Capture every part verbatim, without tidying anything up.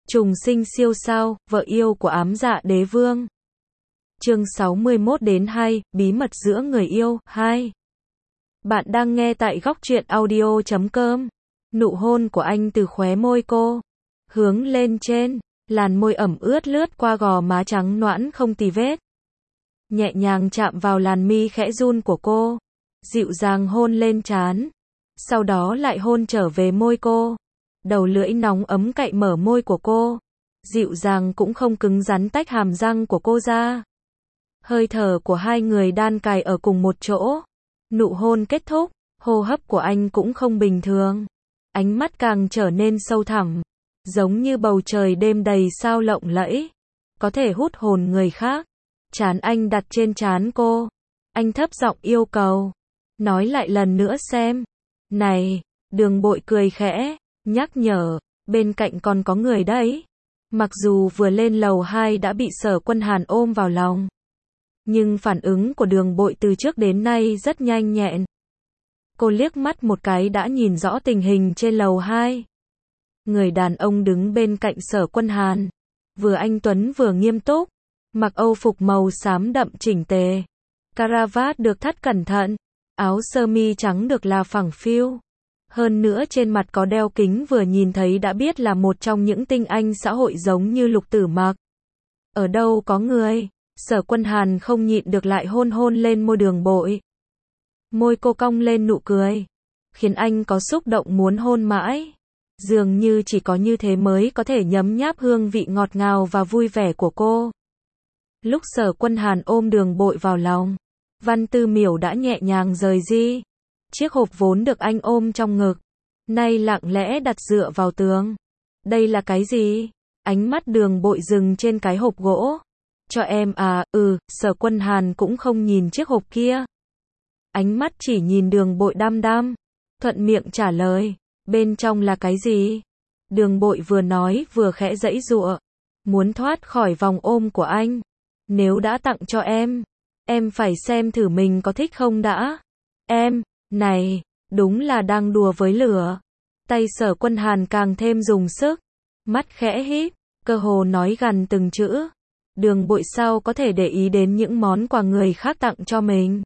Trùng sinh siêu sao, vợ yêu của ám dạ đế vương. Chương sáu mươi mốt đến hai, bí mật giữa người yêu, hai. Bạn đang nghe tại góc truyện audio chấm com. Nụ hôn của anh từ khóe môi cô, hướng lên trên, làn môi ẩm ướt lướt qua gò má trắng nõn không tì vết. Nhẹ nhàng chạm vào làn mi khẽ run của cô, dịu dàng hôn lên trán, sau đó lại hôn trở về môi cô. Đầu lưỡi nóng ấm cạy mở môi của cô, dịu dàng cũng không cứng rắn tách hàm răng của cô ra. Hơi thở của hai người đan cài ở cùng một chỗ. Nụ hôn kết thúc, hô hấp của anh cũng không bình thường. Ánh mắt càng trở nên sâu thẳm, giống như bầu trời đêm đầy sao lộng lẫy, có thể hút hồn người khác. Trán anh đặt trên trán cô. Anh thấp giọng yêu cầu. Nói lại lần nữa xem. Này, Đường Bội cười khẽ, nhắc nhở, bên cạnh còn có người đấy. Mặc dù vừa lên lầu hai đã bị Sở Quân Hàn ôm vào lòng, nhưng phản ứng của Đường Bội từ trước đến nay rất nhanh nhẹn. Cô liếc mắt một cái đã nhìn rõ tình hình trên lầu hai. Người đàn ông đứng bên cạnh Sở Quân Hàn, vừa anh tuấn vừa nghiêm túc, mặc âu phục màu xám đậm chỉnh tề, caravat được thắt cẩn thận, áo sơ mi trắng được là phẳng phiu. Hơn nữa trên mặt có đeo kính, vừa nhìn thấy đã biết là một trong những tinh anh xã hội giống như Lục Tử Mặc. Ở đâu có người, Sở Quân Hàn không nhịn được lại hôn hôn lên môi Đường Bội. Môi cô cong lên nụ cười, khiến anh có xúc động muốn hôn mãi. Dường như chỉ có như thế mới có thể nhấm nháp hương vị ngọt ngào và vui vẻ của cô. Lúc Sở Quân Hàn ôm Đường Bội vào lòng, Văn Tư Miểu đã nhẹ nhàng rời đi. Chiếc hộp vốn được anh ôm trong ngực, nay lặng lẽ đặt dựa vào tường. Đây là cái gì? Ánh mắt Đường Bội dừng trên cái hộp gỗ. Cho em à, ừ, Sở Quân Hàn cũng không nhìn chiếc hộp kia. Ánh mắt chỉ nhìn Đường Bội đăm đăm, thuận miệng trả lời, bên trong là cái gì? Đường Bội vừa nói vừa khẽ giãy giụa, muốn thoát khỏi vòng ôm của anh. Nếu đã tặng cho em, em phải xem thử mình có thích không đã. Em, này, đúng là đang đùa với lửa. Tay Sở Quân Hàn càng thêm dùng sức, mắt khẽ híp, cơ hồ nói gần từng chữ. Đường Bội sao có thể để ý đến những món quà người khác tặng cho mình?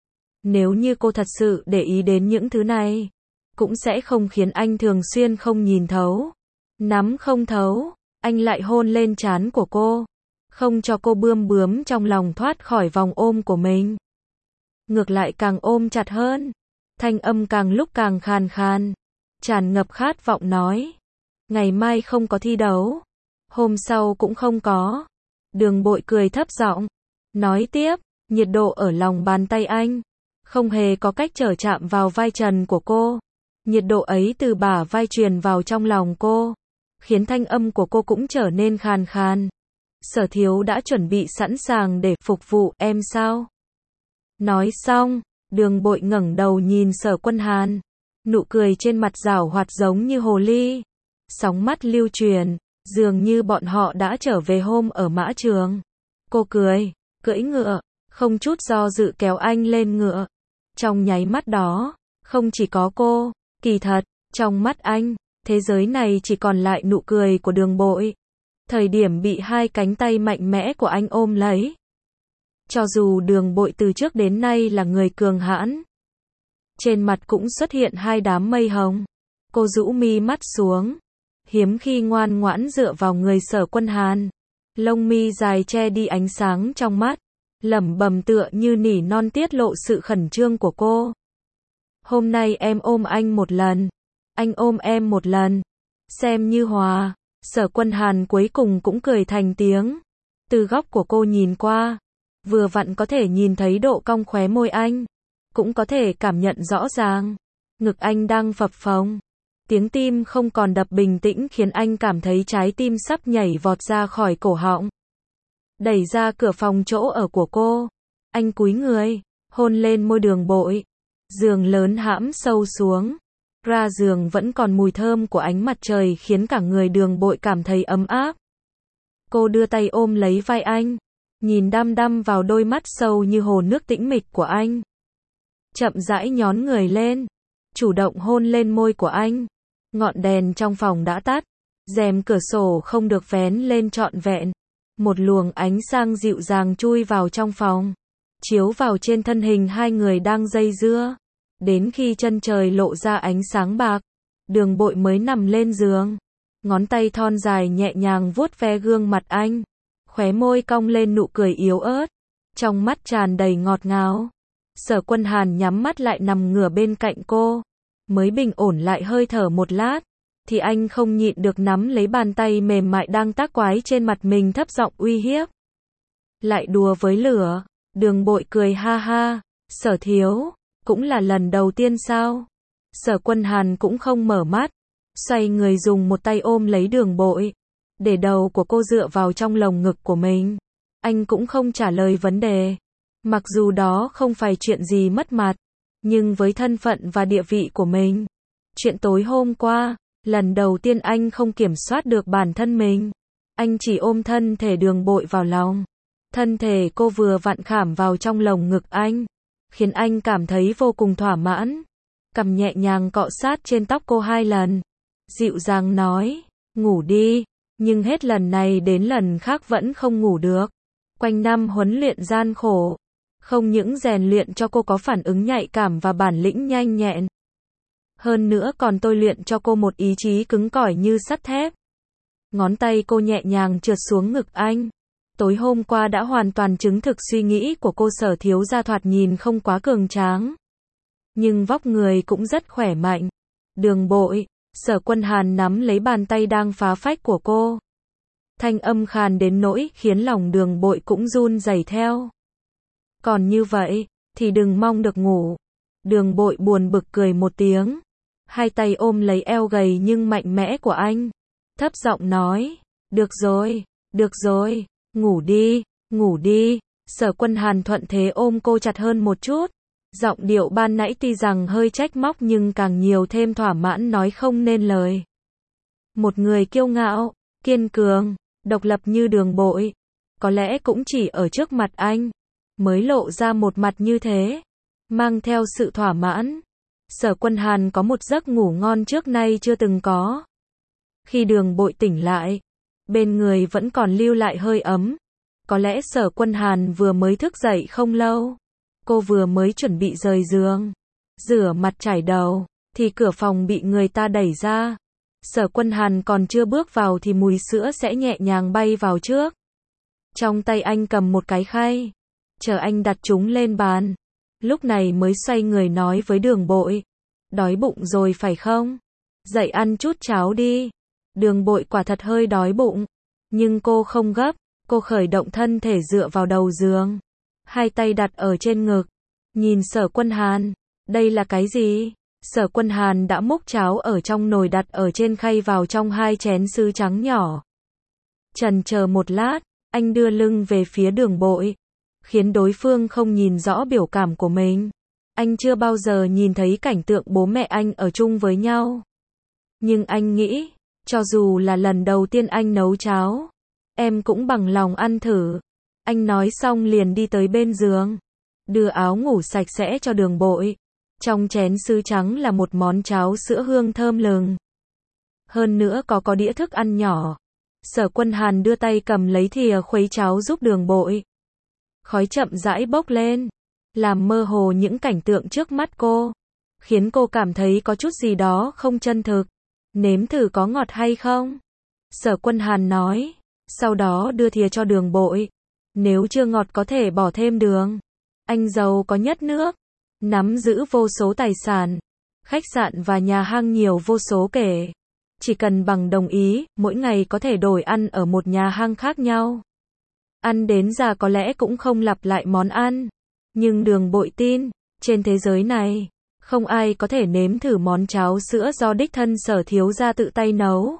Nếu như cô thật sự để ý đến những thứ này, cũng sẽ không khiến anh thường xuyên không nhìn thấu, nắm không thấu. Anh lại hôn lên trán của cô, không cho cô bươm bướm trong lòng thoát khỏi vòng ôm của mình. Ngược lại càng ôm chặt hơn, thanh âm càng lúc càng khàn khàn, tràn ngập khát vọng nói. Ngày mai không có thi đấu, hôm sau cũng không có. Đường Bội cười thấp giọng, nói tiếp, nhiệt độ ở lòng bàn tay anh, không hề có cách trở chạm vào vai trần của cô. Nhiệt độ ấy từ bả vai truyền vào trong lòng cô, khiến thanh âm của cô cũng trở nên khàn khàn. Sở Thiếu đã chuẩn bị sẵn sàng để phục vụ em sao? Nói xong, Đường Bội ngẩng đầu nhìn Sở Quân Hàn, nụ cười trên mặt giảo hoạt giống như hồ ly, sóng mắt lưu truyền, dường như bọn họ đã trở về hôm ở mã trường. Cô cười, cưỡi ngựa, không chút do dự kéo anh lên ngựa. Trong nháy mắt đó, không chỉ có cô, kỳ thật, trong mắt anh, thế giới này chỉ còn lại nụ cười của Đường Bội. Thời điểm bị hai cánh tay mạnh mẽ của anh ôm lấy. Cho dù Đường Bội từ trước đến nay là người cường hãn, trên mặt cũng xuất hiện hai đám mây hồng. Cô rũ mi mắt xuống, hiếm khi ngoan ngoãn dựa vào người Sở Quân Hàn. Lông mi dài che đi ánh sáng trong mắt, lẩm bẩm tựa như nỉ non tiết lộ sự khẩn trương của cô. Hôm nay em ôm anh một lần, anh ôm em một lần, xem như hòa. Sở Quân Hàn cuối cùng cũng cười thành tiếng. Từ góc của cô nhìn qua, vừa vặn có thể nhìn thấy độ cong khóe môi anh, cũng có thể cảm nhận rõ ràng ngực anh đang phập phồng. Tiếng tim không còn đập bình tĩnh khiến anh cảm thấy trái tim sắp nhảy vọt ra khỏi cổ họng. Đẩy ra cửa phòng chỗ ở của cô, anh cúi người, hôn lên môi Đường Bội. Giường lớn hãm sâu xuống, ra giường vẫn còn mùi thơm của ánh mặt trời khiến cả người Đường Bội cảm thấy ấm áp. Cô đưa tay ôm lấy vai anh, nhìn đăm đăm vào đôi mắt sâu như hồ nước tĩnh mịch của anh. Chậm rãi nhón người lên, chủ động hôn lên môi của anh. Ngọn đèn trong phòng đã tắt, Rèm cửa sổ không được vén lên trọn vẹn. Một luồng ánh sáng dịu dàng chui vào trong phòng, chiếu vào trên thân hình hai người đang dây dưa. Đến khi chân trời lộ ra ánh sáng bạc, Đường Bội mới nằm lên giường. Ngón tay thon dài nhẹ nhàng vuốt ve gương mặt anh. Khóe môi cong lên nụ cười yếu ớt. Trong mắt tràn đầy ngọt ngào. Sở Quân Hàn nhắm mắt lại nằm ngửa bên cạnh cô. Mới bình ổn lại hơi thở một lát, thì anh không nhịn được nắm lấy bàn tay mềm mại đang tác quái trên mặt mình thấp giọng uy hiếp. Lại đùa với lửa. Đường Bội cười ha ha. Sở thiếu, cũng là lần đầu tiên sao? Sở Quân Hàn cũng không mở mắt. Xoay người dùng một tay ôm lấy Đường Bội. Để đầu của cô dựa vào trong lồng ngực của mình. Anh cũng không trả lời vấn đề. Mặc dù đó không phải chuyện gì mất mặt. Nhưng với thân phận và địa vị của mình. Chuyện tối hôm qua, lần đầu tiên anh không kiểm soát được bản thân mình. Anh chỉ ôm thân thể Đường Bội vào lòng. Thân thể cô vừa vặn khảm vào trong lồng ngực anh. Khiến anh cảm thấy vô cùng thỏa mãn. Cầm nhẹ nhàng cọ sát trên tóc cô hai lần. Dịu dàng nói, ngủ đi. Nhưng hết lần này đến lần khác vẫn không ngủ được. Quanh năm huấn luyện gian khổ. Không những rèn luyện cho cô có phản ứng nhạy cảm và bản lĩnh nhanh nhẹn. Hơn nữa còn tôi luyện cho cô một ý chí cứng cỏi như sắt thép. Ngón tay cô nhẹ nhàng trượt xuống ngực anh. Tối hôm qua đã hoàn toàn chứng thực suy nghĩ của cô. Sở thiếu gia thoạt nhìn không quá cường tráng. Nhưng vóc người cũng rất khỏe mạnh. Đường Bội, Sở Quân Hàn nắm lấy bàn tay đang phá phách của cô. Thanh âm khàn đến nỗi khiến lòng Đường Bội cũng run rẩy theo. Còn như vậy, thì đừng mong được ngủ. Đường Bội buồn bực cười một tiếng. Hai tay ôm lấy eo gầy nhưng mạnh mẽ của anh. Thấp giọng nói, được rồi, được rồi, ngủ đi, ngủ đi. Sở Quân Hàn thuận thế ôm cô chặt hơn một chút. Giọng điệu ban nãy tuy rằng hơi trách móc nhưng càng nhiều thêm thỏa mãn nói không nên lời. Một người kiêu ngạo, kiên cường, độc lập như Đường Bội. Có lẽ cũng chỉ ở trước mặt anh. Mới lộ ra một mặt như thế. Mang theo sự thỏa mãn. Sở Quân Hàn có một giấc ngủ ngon trước nay chưa từng có. Khi Đường Bội tỉnh lại, bên người vẫn còn lưu lại hơi ấm. Có lẽ Sở Quân Hàn vừa mới thức dậy không lâu. Cô vừa mới chuẩn bị rời giường, rửa mặt chải đầu, thì cửa phòng bị người ta đẩy ra. Sở Quân Hàn còn chưa bước vào thì mùi sữa sẽ nhẹ nhàng bay vào trước. Trong tay anh cầm một cái khay, chờ anh đặt chúng lên bàn. Lúc này mới xoay người nói với Đường Bội. Đói bụng rồi phải không? Dậy ăn chút cháo đi. Đường Bội quả thật hơi đói bụng. Nhưng cô không gấp. Cô khởi động thân thể dựa vào đầu giường. Hai tay đặt ở trên ngực. Nhìn Sở Quân Hàn. Đây là cái gì? Sở Quân Hàn đã múc cháo ở trong nồi đặt ở trên khay vào trong hai chén sứ trắng nhỏ. Chần chờ một lát, anh đưa lưng về phía Đường Bội. Khiến đối phương không nhìn rõ biểu cảm của mình. Anh chưa bao giờ nhìn thấy cảnh tượng bố mẹ anh ở chung với nhau. Nhưng anh nghĩ, cho dù là lần đầu tiên anh nấu cháo, em cũng bằng lòng ăn thử. Anh nói xong liền đi tới bên giường. Đưa áo ngủ sạch sẽ cho Đường Bội. Trong chén sứ trắng là một món cháo sữa hương thơm lừng. Hơn nữa có có đĩa thức ăn nhỏ. Sở Quân Hàn đưa tay cầm lấy thìa khuấy cháo giúp Đường Bội. Khói chậm rãi bốc lên, làm mơ hồ những cảnh tượng trước mắt cô, khiến cô cảm thấy có chút gì đó không chân thực. Nếm thử có ngọt hay không? Sở Quân Hàn nói, sau đó đưa thìa cho Đường Bội. Nếu chưa ngọt có thể bỏ thêm đường. Anh giàu có nhất nước, nắm giữ vô số tài sản, khách sạn và nhà hàng nhiều vô số kể. Chỉ cần bằng đồng ý, mỗi ngày có thể đổi ăn ở một nhà hàng khác nhau. Ăn đến già có lẽ cũng không lặp lại món ăn. Nhưng Đường Bội tin, trên thế giới này, không ai có thể nếm thử món cháo sữa do đích thân Sở thiếu gia tự tay nấu.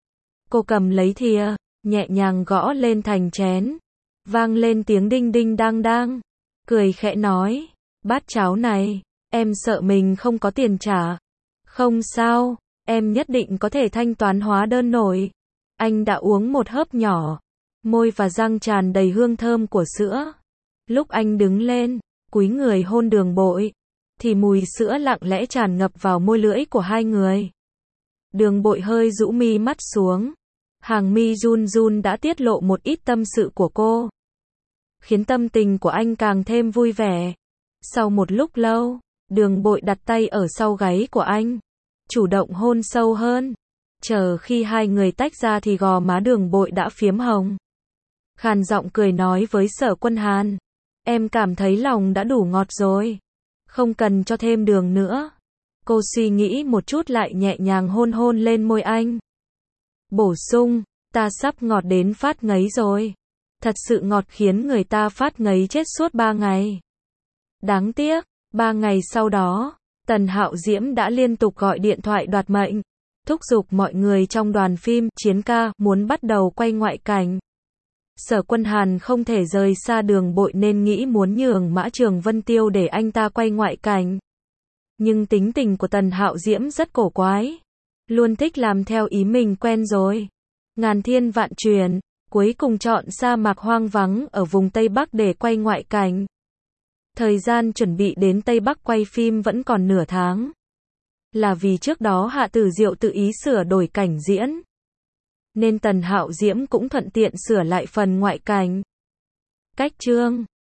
Cô cầm lấy thìa, nhẹ nhàng gõ lên thành chén. Vang lên tiếng đinh đinh đang đang. Cười khẽ nói, bát cháo này, em sợ mình không có tiền trả. Không sao, em nhất định có thể thanh toán hóa đơn nổi. Anh đã uống một hớp nhỏ. Môi và răng tràn đầy hương thơm của sữa. Lúc anh đứng lên, cúi người hôn Đường Bội, thì mùi sữa lặng lẽ tràn ngập vào môi lưỡi của hai người. Đường Bội hơi rũ mi mắt xuống, Hàng mi run run đã tiết lộ một ít tâm sự của cô, khiến tâm tình của anh càng thêm vui vẻ. Sau một lúc lâu, Đường Bội đặt tay ở sau gáy của anh, chủ động hôn sâu hơn. Chờ khi hai người tách ra thì gò má Đường Bội đã phiếm hồng. Khàn giọng cười nói với Sở Quân Hàn, em cảm thấy lòng đã đủ ngọt rồi, không cần cho thêm đường nữa. Cô suy nghĩ một chút lại nhẹ nhàng hôn hôn lên môi anh. Bổ sung, ta sắp ngọt đến phát ngấy rồi. Thật sự ngọt khiến người ta phát ngấy chết suốt ba ngày. Đáng tiếc, ba ngày sau đó, Tần Hạo Diễm đã liên tục gọi điện thoại đoạt mệnh, thúc giục mọi người trong đoàn phim Chiến Ca muốn bắt đầu quay ngoại cảnh. Sở Quân Hàn không thể rời xa Đường Bội nên nghĩ muốn nhường Mã Trường Vân Tiêu để anh ta quay ngoại cảnh. Nhưng tính tình của Tần Hạo Diễm rất cổ quái, luôn thích làm theo ý mình quen rồi. Ngàn thiên vạn chuyển, cuối cùng chọn sa mạc hoang vắng ở vùng Tây Bắc để quay ngoại cảnh. Thời gian chuẩn bị đến Tây Bắc quay phim vẫn còn nửa tháng. Là vì trước đó Hạ Tử Diệu tự ý sửa đổi cảnh diễn, nên Tần Hạo Diễm cũng thuận tiện sửa lại phần ngoại cảnh. Cách chương